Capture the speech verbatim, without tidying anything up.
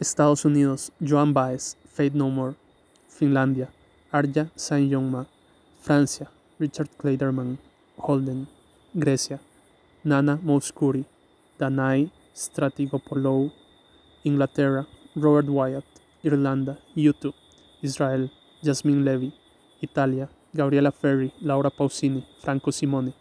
Estados Unidos, Joan Baez, Faith No More. Finlandia, Arja Saijonmaa. Francia, Richard Clayderman, Holden. Grecia, Nana Mouskouri, Danae Stratigopoulou. Inglaterra, Robert Wyatt. Irlanda, U two. Israel, Jasmine Levy. Italia, Gabriela Ferri, Laura Pausini, Franco Simone.